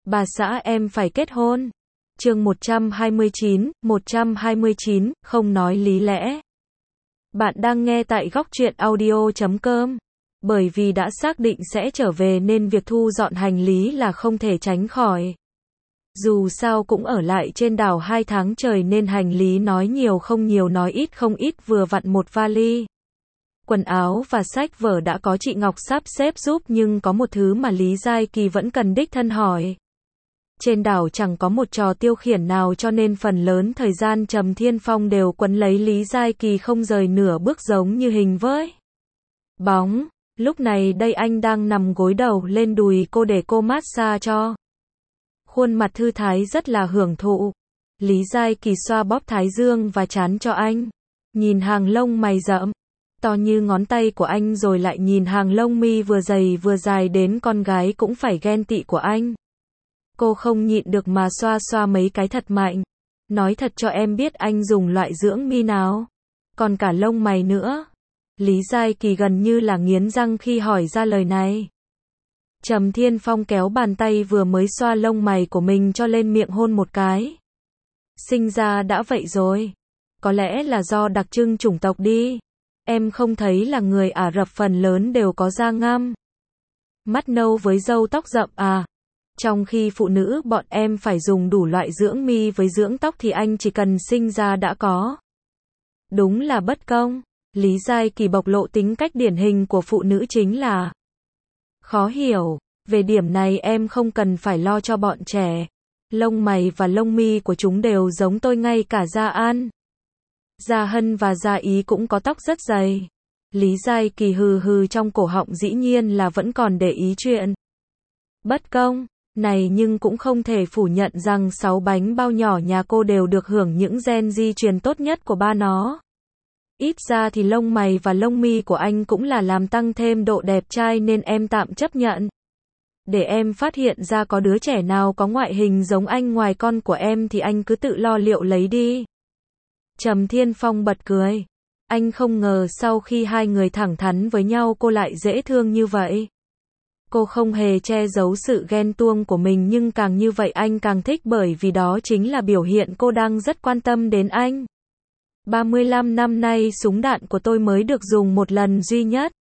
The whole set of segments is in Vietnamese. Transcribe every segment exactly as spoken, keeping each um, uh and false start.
Bà xã em phải kết hôn. Chương một trăm hai mươi chín, một trăm hai mươi chín, không nói lý lẽ. Bạn đang nghe tại góc truyện audio chấm com. Bởi vì đã xác định sẽ trở về nên việc thu dọn hành lý là không thể tránh khỏi. Dù sao cũng ở lại trên đảo hai tháng trời nên hành lý nói nhiều không nhiều nói ít không ít vừa vặn một vali. Quần áo và sách vở đã có chị Ngọc sắp xếp giúp nhưng có một thứ mà Lý Giai Kỳ vẫn cần đích thân hỏi. Trên đảo chẳng có một trò tiêu khiển nào cho nên phần lớn thời gian Trầm Thiên Phong đều quấn lấy Lý Giai Kỳ không rời nửa bước giống như hình với bóng. Lúc này đây anh đang nằm gối đầu lên đùi cô để cô massage cho. Khuôn mặt thư thái rất là hưởng thụ. Lý Giai Kỳ xoa bóp thái dương và trán cho anh. Nhìn hàng lông mày rậm to như ngón tay của anh rồi lại nhìn hàng lông mi vừa dày vừa dài đến con gái cũng phải ghen tị của anh. Cô không nhịn được mà xoa xoa mấy cái thật mạnh. Nói thật cho em biết anh dùng loại dưỡng mi nào. Còn cả lông mày nữa. Lý Giai Kỳ gần như là nghiến răng khi hỏi ra lời này. Trầm Thiên Phong kéo bàn tay vừa mới xoa lông mày của mình cho lên miệng hôn một cái. Sinh ra đã vậy rồi. Có lẽ là do đặc trưng chủng tộc đi. Em không thấy là người Ả Rập phần lớn đều có da ngăm, mắt nâu với râu tóc rậm à? Trong khi phụ nữ bọn em phải dùng đủ loại dưỡng mi với dưỡng tóc thì anh chỉ cần sinh ra đã có. Đúng là bất công. Lý Giai Kỳ bộc lộ tính cách điển hình của phụ nữ chính là khó hiểu. Về điểm này em không cần phải lo cho bọn trẻ. Lông mày và lông mi của chúng đều giống tôi, ngay cả Gia An, Gia Hân và Gia Ý cũng có tóc rất dày. Lý Giai Kỳ hừ hừ trong cổ họng, dĩ nhiên là vẫn còn để ý chuyện bất công này, nhưng cũng không thể phủ nhận rằng sáu bánh bao nhỏ nhà cô đều được hưởng những gen di truyền tốt nhất của ba nó. Ít ra thì lông mày và lông mi của anh cũng là làm tăng thêm độ đẹp trai nên em tạm chấp nhận. Để em phát hiện ra có đứa trẻ nào có ngoại hình giống anh ngoài con của em thì anh cứ tự lo liệu lấy đi. Trầm Thiên Phong bật cười. Anh không ngờ sau khi hai người thẳng thắn với nhau cô lại dễ thương như vậy. Cô không hề che giấu sự ghen tuông của mình, nhưng càng như vậy anh càng thích, bởi vì đó chính là biểu hiện cô đang rất quan tâm đến anh. ba mươi lăm năm nay súng đạn của tôi mới được dùng một lần duy nhất.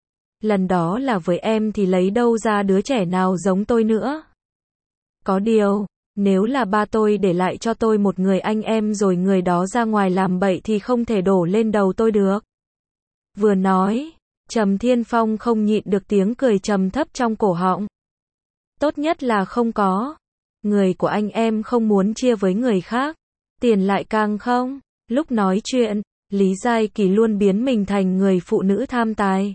Lần đó là với em thì lấy đâu ra đứa trẻ nào giống tôi nữa. Có điều, nếu là ba tôi để lại cho tôi một người anh em rồi người đó ra ngoài làm bậy thì không thể đổ lên đầu tôi được. Vừa nói, Trầm Thiên Phong không nhịn được tiếng cười trầm thấp trong cổ họng. Tốt nhất là không có. Người của anh em không muốn chia với người khác. Tiền lại càng không. Lúc nói chuyện, Lý Giai Kỳ luôn biến mình thành người phụ nữ tham tài,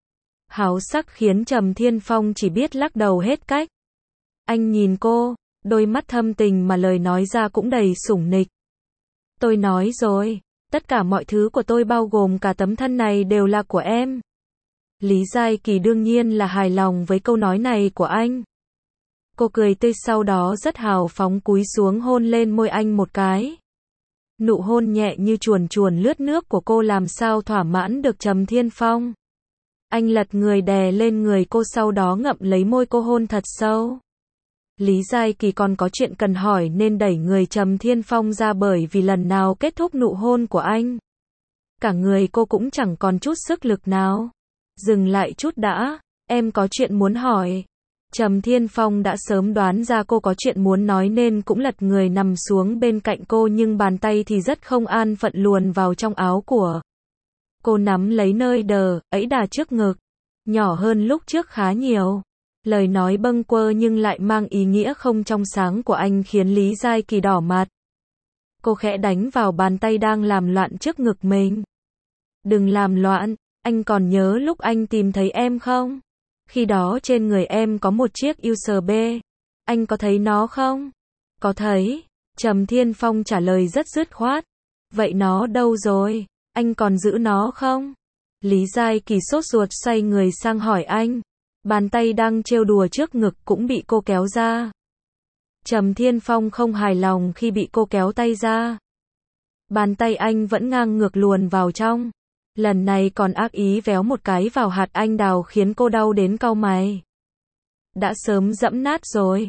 háo sắc khiến Trầm Thiên Phong chỉ biết lắc đầu hết cách. Anh nhìn cô, đôi mắt thâm tình mà lời nói ra cũng đầy sủng nịch. Tôi nói rồi, tất cả mọi thứ của tôi bao gồm cả tấm thân này đều là của em. Lý Giai Kỳ đương nhiên là hài lòng với câu nói này của anh. Cô cười tươi, sau đó rất hào phóng cúi xuống hôn lên môi anh một cái. Nụ hôn nhẹ như chuồn chuồn lướt nước của cô làm sao thỏa mãn được Trầm Thiên Phong. Anh lật người đè lên người cô, sau đó ngậm lấy môi cô hôn thật sâu. Lý Giai Kỳ còn có chuyện cần hỏi nên đẩy người Trầm Thiên Phong ra, bởi vì lần nào kết thúc nụ hôn của anh, cả người cô cũng chẳng còn chút sức lực nào. Dừng lại chút đã, em có chuyện muốn hỏi. Trầm Thiên Phong đã sớm đoán ra cô có chuyện muốn nói nên cũng lật người nằm xuống bên cạnh cô, nhưng bàn tay thì rất không an phận luồn vào trong áo của cô, nắm lấy nơi đờ, ấy đà trước ngực. Nhỏ hơn lúc trước khá nhiều. Lời nói bâng quơ nhưng lại mang ý nghĩa không trong sáng của anh khiến Lý Giai Kỳ đỏ mặt. Cô khẽ đánh vào bàn tay đang làm loạn trước ngực mình. Đừng làm loạn, anh còn nhớ lúc anh tìm thấy em không? Khi đó trên người em có một chiếc u ét bê. Anh có thấy nó không? Có thấy. Trầm Thiên Phong trả lời rất dứt khoát. Vậy nó đâu rồi? Anh còn giữ nó không? Lý Giai Kỳ sốt ruột xoay người sang hỏi anh. Bàn tay đang trêu đùa trước ngực cũng bị cô kéo ra. Trầm Thiên Phong không hài lòng khi bị cô kéo tay ra. Bàn tay anh vẫn ngang ngược luồn vào trong. Lần này còn ác ý véo một cái vào hạt anh đào khiến cô đau đến cau mày. Đã sớm dẫm nát rồi.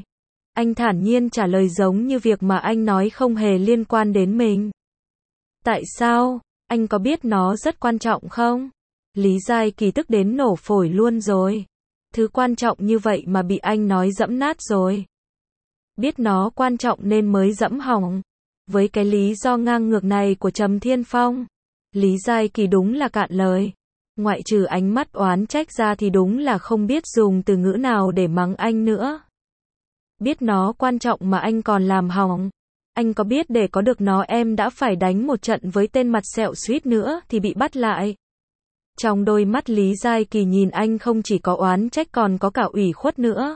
Anh thản nhiên trả lời giống như việc mà anh nói không hề liên quan đến mình. Tại sao? Anh có biết nó rất quan trọng không? Lý Giai Kỳ tức đến nổ phổi luôn rồi. Thứ quan trọng như vậy mà bị anh nói dẫm nát rồi. Biết nó quan trọng nên mới dẫm hỏng. Với cái lý do ngang ngược này của Trầm Thiên Phong, Lý Giai Kỳ đúng là cạn lời. Ngoại trừ ánh mắt oán trách ra thì đúng là không biết dùng từ ngữ nào để mắng anh nữa. Biết nó quan trọng mà anh còn làm hỏng. Anh có biết để có được nó em đã phải đánh một trận với tên mặt sẹo suýt nữa thì bị bắt lại. Trong đôi mắt Lý Giai Kỳ nhìn anh không chỉ có oán trách còn có cả ủy khuất nữa.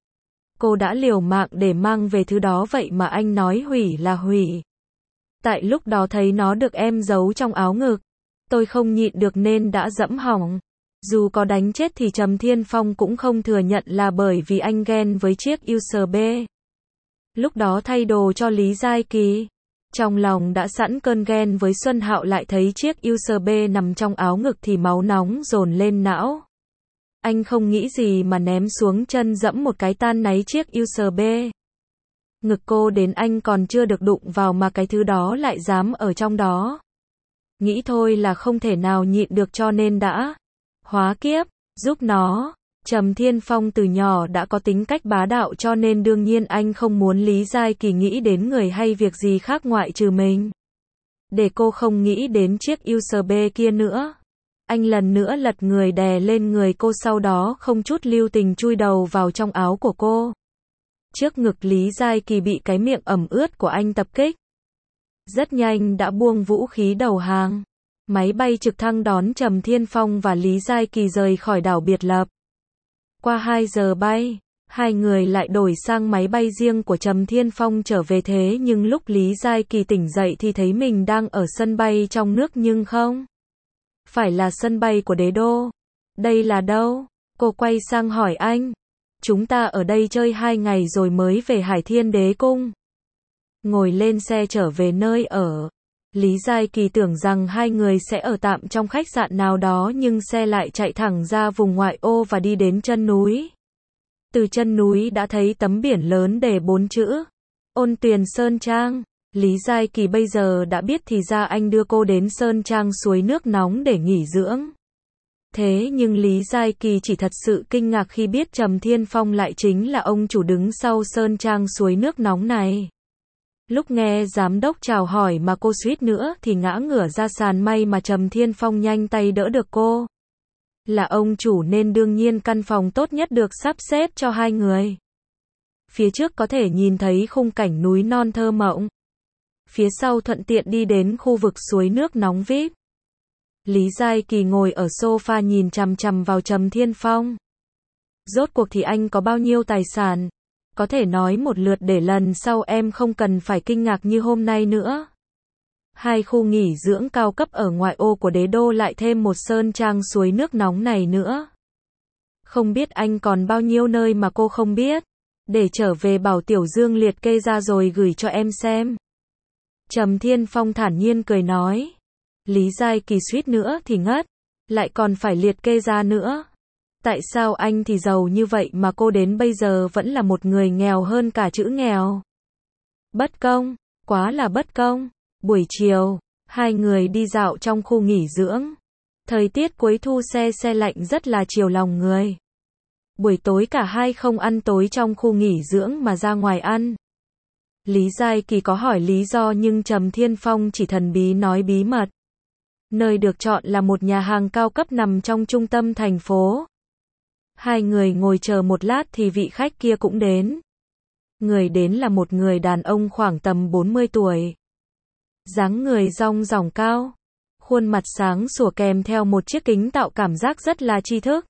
Cô đã liều mạng để mang về thứ đó vậy mà anh nói hủy là hủy. Tại lúc đó thấy nó được em giấu trong áo ngực. Tôi không nhịn được nên đã dẫm hỏng. Dù có đánh chết thì Trầm Thiên Phong cũng không thừa nhận là bởi vì anh ghen với chiếc u ét bê. Lúc đó thay đồ cho Lý Giai Kỳ. Trong lòng đã sẵn cơn ghen với Xuân Hạo lại thấy chiếc u ét bê nằm trong áo ngực thì máu nóng dồn lên não. Anh không nghĩ gì mà ném xuống chân dẫm một cái tan náy chiếc u ét bê. Ngực cô đến anh còn chưa được đụng vào mà cái thứ đó lại dám ở trong đó. Nghĩ thôi là không thể nào nhịn được cho nên đã hóa kiếp, giúp nó. Trầm Thiên Phong từ nhỏ đã có tính cách bá đạo cho nên đương nhiên anh không muốn Lý Giai Kỳ nghĩ đến người hay việc gì khác ngoại trừ mình. Để cô không nghĩ đến chiếc u ét bê kia nữa. Anh lần nữa lật người đè lên người cô sau đó không chút lưu tình chui đầu vào trong áo của cô. Trước ngực Lý Giai Kỳ bị cái miệng ẩm ướt của anh tập kích. Rất nhanh đã buông vũ khí đầu hàng. Máy bay trực thăng đón Trầm Thiên Phong và Lý Giai Kỳ rời khỏi đảo biệt lập. Qua hai giờ bay, hai người lại đổi sang máy bay riêng của Trầm Thiên Phong trở về thế nhưng lúc Lý Giai Kỳ tỉnh dậy thì thấy mình đang ở sân bay trong nước nhưng không. Phải là sân bay của đế đô. Đây là đâu? Cô quay sang hỏi anh. Chúng ta ở đây chơi hai ngày rồi mới về Hải Thiên Đế Cung. Ngồi lên xe trở về nơi ở. Lý Giai Kỳ tưởng rằng hai người sẽ ở tạm trong khách sạn nào đó nhưng xe lại chạy thẳng ra vùng ngoại ô và đi đến chân núi. Từ chân núi đã thấy tấm biển lớn đề bốn chữ Ôn Tuyền Sơn Trang. Lý Giai Kỳ bây giờ đã biết thì ra anh đưa cô đến Sơn Trang suối nước nóng để nghỉ dưỡng. Thế nhưng Lý Giai Kỳ chỉ thật sự kinh ngạc khi biết Trầm Thiên Phong lại chính là ông chủ đứng sau Sơn Trang suối nước nóng này. Lúc nghe giám đốc chào hỏi mà cô suýt nữa thì ngã ngửa ra sàn may mà Trầm Thiên Phong nhanh tay đỡ được cô. Là ông chủ nên đương nhiên căn phòng tốt nhất được sắp xếp cho hai người. Phía trước có thể nhìn thấy khung cảnh núi non thơ mộng. Phía sau thuận tiện đi đến khu vực suối nước nóng vi ai pi. Lý Giai Kỳ ngồi ở sofa nhìn chằm chằm vào Trầm Thiên Phong. Rốt cuộc thì anh có bao nhiêu tài sản? Có thể nói một lượt để lần sau em không cần phải kinh ngạc như hôm nay nữa. Hai khu nghỉ dưỡng cao cấp ở ngoại ô của đế đô lại thêm một sơn trang suối nước nóng này nữa. Không biết anh còn bao nhiêu nơi mà cô không biết. Để trở về bảo Tiểu Dương liệt kê ra rồi gửi cho em xem. Trầm Thiên Phong thản nhiên cười nói. Lý Giai Kỳ suýt nữa thì ngất. Lại còn phải liệt kê ra nữa. Tại sao anh thì giàu như vậy mà cô đến bây giờ vẫn là một người nghèo hơn cả chữ nghèo? Bất công, quá là bất công. Buổi chiều, hai người đi dạo trong khu nghỉ dưỡng. Thời tiết cuối thu se se lạnh rất là chiều lòng người. Buổi tối cả hai không ăn tối trong khu nghỉ dưỡng mà ra ngoài ăn. Lý Giai Kỳ có hỏi lý do nhưng Trầm Thiên Phong chỉ thần bí nói bí mật. Nơi được chọn là một nhà hàng cao cấp nằm trong trung tâm thành phố. Hai người ngồi chờ một lát thì vị khách kia cũng đến. Người đến là một người đàn ông khoảng tầm bốn mươi tuổi. Dáng người rong ròng cao. Khuôn mặt sáng sủa kèm theo một chiếc kính tạo cảm giác rất là tri thức.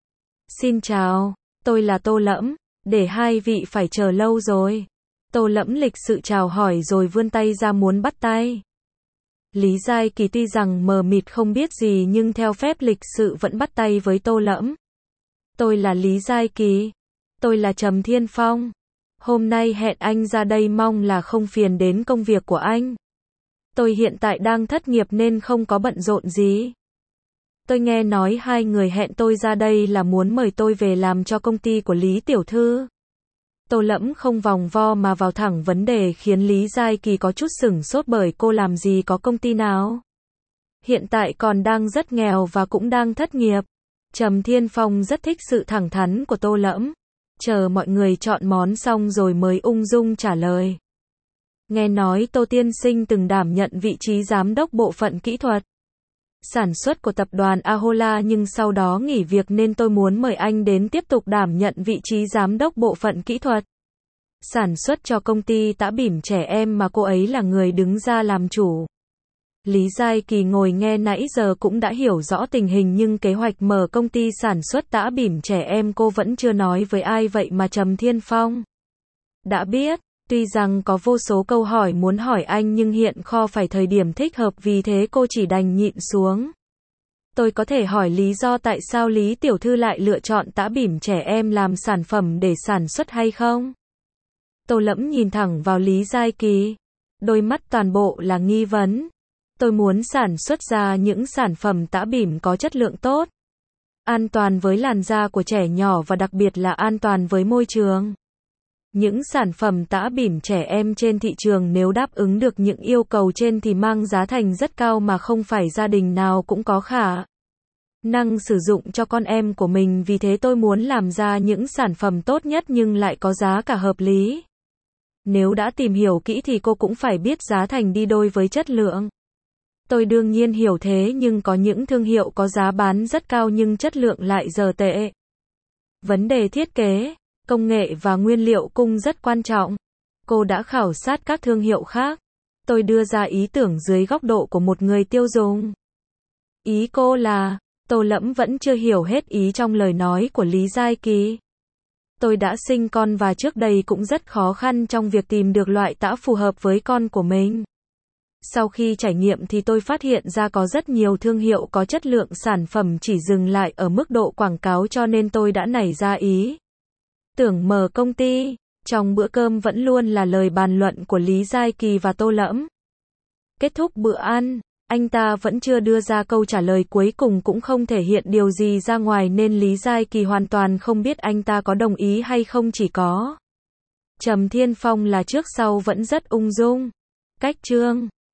Xin chào, tôi là Tô Lẫm, để hai vị phải chờ lâu rồi. Tô Lẫm lịch sự chào hỏi rồi vươn tay ra muốn bắt tay. Lý Giai Kỳ tuy rằng mờ mịt không biết gì nhưng theo phép lịch sự vẫn bắt tay với Tô Lẫm. Tôi là Lý Giai Kỳ. Tôi là Trầm Thiên Phong. Hôm nay hẹn anh ra đây mong là không phiền đến công việc của anh. Tôi hiện tại đang thất nghiệp nên không có bận rộn gì. Tôi nghe nói hai người hẹn tôi ra đây là muốn mời tôi về làm cho công ty của Lý Tiểu Thư. Tô Lẫm không vòng vo mà vào thẳng vấn đề khiến Lý Giai Kỳ có chút sửng sốt bởi cô làm gì có công ty nào. Hiện tại còn đang rất nghèo và cũng đang thất nghiệp. Trầm Thiên Phong rất thích sự thẳng thắn của Tô Lẫm. Chờ mọi người chọn món xong rồi mới ung dung trả lời. Nghe nói Tô tiên sinh từng đảm nhận vị trí giám đốc bộ phận kỹ thuật sản xuất của tập đoàn Ahola nhưng sau đó nghỉ việc nên tôi muốn mời anh đến tiếp tục đảm nhận vị trí giám đốc bộ phận kỹ thuật sản xuất cho công ty tã bỉm trẻ em mà cô ấy là người đứng ra làm chủ. Lý Giai Kỳ ngồi nghe nãy giờ cũng đã hiểu rõ tình hình nhưng kế hoạch mở công ty sản xuất tã bỉm trẻ em cô vẫn chưa nói với ai vậy mà Trầm Thiên Phong đã biết. Tuy rằng có vô số câu hỏi muốn hỏi anh nhưng hiện kho phải thời điểm thích hợp vì thế cô chỉ đành nhịn xuống. Tôi có thể hỏi lý do tại sao Lý Tiểu Thư lại lựa chọn tã bỉm trẻ em làm sản phẩm để sản xuất hay không? Tô Lẫm nhìn thẳng vào Lý Giai Kỳ. Đôi mắt toàn bộ là nghi vấn. Tôi muốn sản xuất ra những sản phẩm tã bỉm có chất lượng tốt, an toàn với làn da của trẻ nhỏ và đặc biệt là an toàn với môi trường. Những sản phẩm tã bỉm trẻ em trên thị trường nếu đáp ứng được những yêu cầu trên thì mang giá thành rất cao mà không phải gia đình nào cũng có khả năng sử dụng cho con em của mình, vì thế tôi muốn làm ra những sản phẩm tốt nhất nhưng lại có giá cả hợp lý. Nếu đã tìm hiểu kỹ thì cô cũng phải biết giá thành đi đôi với chất lượng. Tôi đương nhiên hiểu thế nhưng có những thương hiệu có giá bán rất cao nhưng chất lượng lại dở tệ. Vấn đề thiết kế, công nghệ và nguyên liệu cung rất quan trọng. Cô đã khảo sát các thương hiệu khác. Tôi đưa ra ý tưởng dưới góc độ của một người tiêu dùng. Ý cô là, Tô Lẫm vẫn chưa hiểu hết ý trong lời nói của Lý Giai Kỳ. Tôi đã sinh con và trước đây cũng rất khó khăn trong việc tìm được loại tã phù hợp với con của mình. Sau khi trải nghiệm thì tôi phát hiện ra có rất nhiều thương hiệu có chất lượng sản phẩm chỉ dừng lại ở mức độ quảng cáo cho nên tôi đã nảy ra ý tưởng mở công ty. Trong bữa cơm vẫn luôn là lời bàn luận của Lý Giai Kỳ và Tô Lẫm. Kết thúc bữa ăn, anh ta vẫn chưa đưa ra câu trả lời cuối cùng cũng không thể hiện điều gì ra ngoài nên Lý Giai Kỳ hoàn toàn không biết anh ta có đồng ý hay không, chỉ có Trầm Thiên Phong là trước sau vẫn rất ung dung. Cách chương